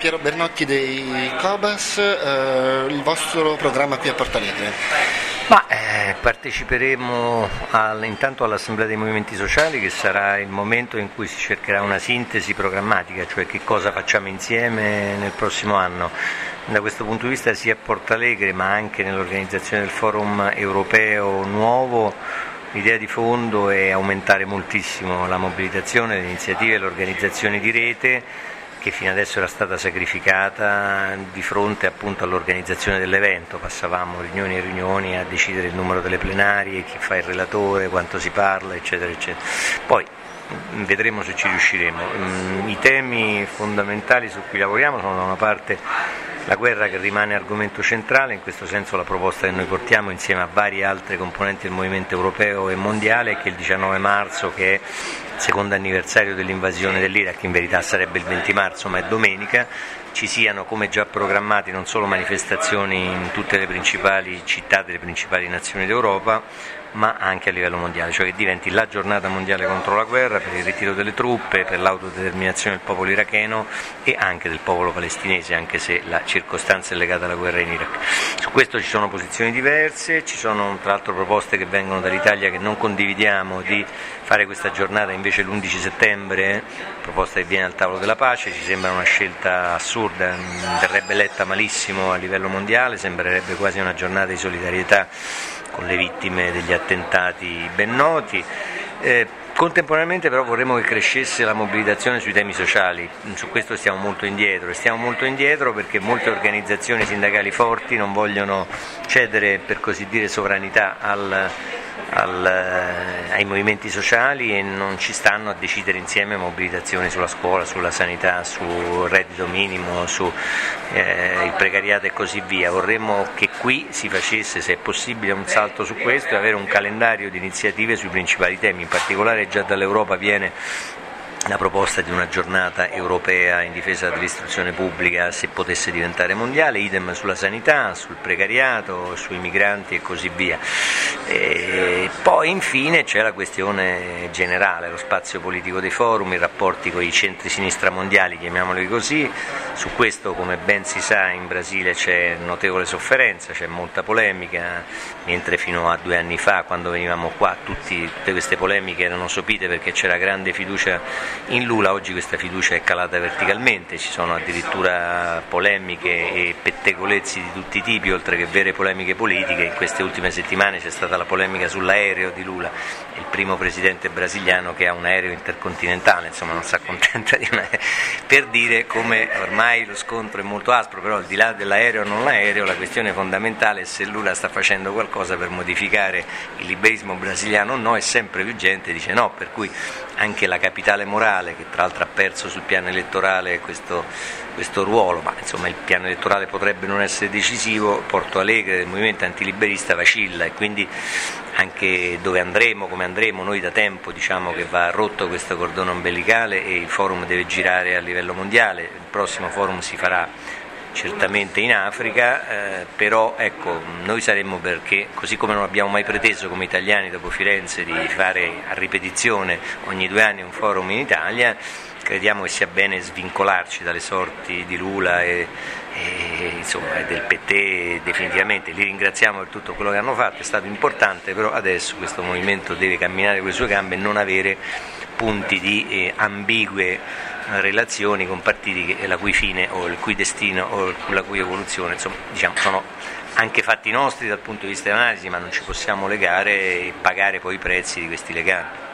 Piero Bernotti dei Cobas, il vostro programma qui a Porto Alegre. Parteciperemo intanto all'Assemblea dei Movimenti Sociali, che sarà il momento in cui si cercherà una sintesi programmatica, cioè che cosa facciamo insieme nel prossimo anno. Da questo punto di vista sia a Porto Alegre ma anche nell'organizzazione del Forum Europeo nuovo, l'idea di fondo è aumentare moltissimo la mobilitazione, le iniziative e le organizzazioni di rete, che fino adesso era stata sacrificata di fronte appunto all'organizzazione dell'evento. Passavamo riunioni e riunioni a decidere il numero delle plenarie, chi fa il relatore, quanto si parla, eccetera eccetera. Poi vedremo se ci riusciremo. I temi fondamentali su cui lavoriamo sono da una parte la guerra, che rimane argomento centrale, in questo senso la proposta che noi portiamo insieme a varie altre componenti del movimento europeo e mondiale è che il 19 marzo, che è il secondo anniversario dell'invasione dell'Iraq, in verità sarebbe il 20 marzo ma è domenica, ci siano, come già programmati, non solo manifestazioni in tutte le principali città delle principali nazioni d'Europa, ma anche a livello mondiale, cioè che diventi la giornata mondiale contro la guerra, per il ritiro delle truppe, per l'autodeterminazione del popolo iracheno e anche del popolo palestinese, anche se la circostanza è legata alla guerra in Iraq. Su questo ci sono posizioni diverse, ci sono tra l'altro proposte che vengono dall'Italia che non condividiamo, di fare questa giornata invece l'11 settembre, proposta che viene al tavolo della pace. Ci sembra una scelta assurda, verrebbe letta malissimo a livello mondiale, sembrerebbe quasi una giornata di solidarietà con le vittime degli attentati ben noti. Contemporaneamente però vorremmo che crescesse la mobilitazione sui temi sociali. Su questo stiamo molto indietro perché molte organizzazioni sindacali forti non vogliono cedere, per così dire, sovranità ai movimenti sociali e non ci stanno a decidere insieme mobilitazioni sulla scuola, sulla sanità, sul reddito minimo, su il precariato e così via. Vorremmo che qui si facesse, se è possibile, un salto su questo e avere un calendario di iniziative sui principali temi. In particolare già dall'Europa viene la proposta di una giornata europea in difesa dell'istruzione pubblica, se potesse diventare mondiale, idem sulla sanità, sul precariato, sui migranti e così via. E poi infine c'è la questione generale, lo spazio politico dei forum, i rapporti con i centri-sinistra mondiali, chiamiamoli così. Su questo, come ben si sa, in Brasile c'è notevole sofferenza, c'è molta polemica, mentre fino a 2 anni fa, quando venivamo qua, tutte queste polemiche erano sopite perché c'era grande fiducia in Lula. Oggi questa fiducia è calata verticalmente, ci sono addirittura polemiche e pettegolezzi di tutti i tipi, oltre che vere polemiche politiche. In queste ultime settimane c'è stata la polemica sull'aereo di Lula, il primo presidente brasiliano che ha un aereo intercontinentale, insomma non si accontenta di un aereo, per dire come ormai lo scontro è molto aspro. Però al di là dell'aereo o non l'aereo, la questione fondamentale è se Lula sta facendo qualcosa per modificare il liberismo brasiliano o no, e sempre più gente dice no, per cui anche la capitale morale, che tra l'altro ha perso sul piano elettorale questo ruolo, ma insomma il piano elettorale potrebbe non essere decisivo, Porto Alegre del movimento antiliberista vacilla, e quindi anche dove andremo, come andremo, noi da tempo diciamo che va rotto questo cordone ombelicale e il forum deve girare a livello mondiale. Il prossimo forum si farà certamente in Africa, però ecco, noi saremmo, perché così come non abbiamo mai preteso come italiani dopo Firenze di fare a ripetizione ogni 2 anni un forum in Italia, crediamo che sia bene svincolarci dalle sorti di Lula e del PT definitivamente. Li ringraziamo per tutto quello che hanno fatto, è stato importante, però adesso questo movimento deve camminare con le sue gambe e non avere punti di ambigue relazioni con partiti la cui fine o il cui destino o la cui evoluzione, insomma, diciamo, sono anche fatti nostri dal punto di vista dell'analisi, ma non ci possiamo legare e pagare poi i prezzi di questi legami.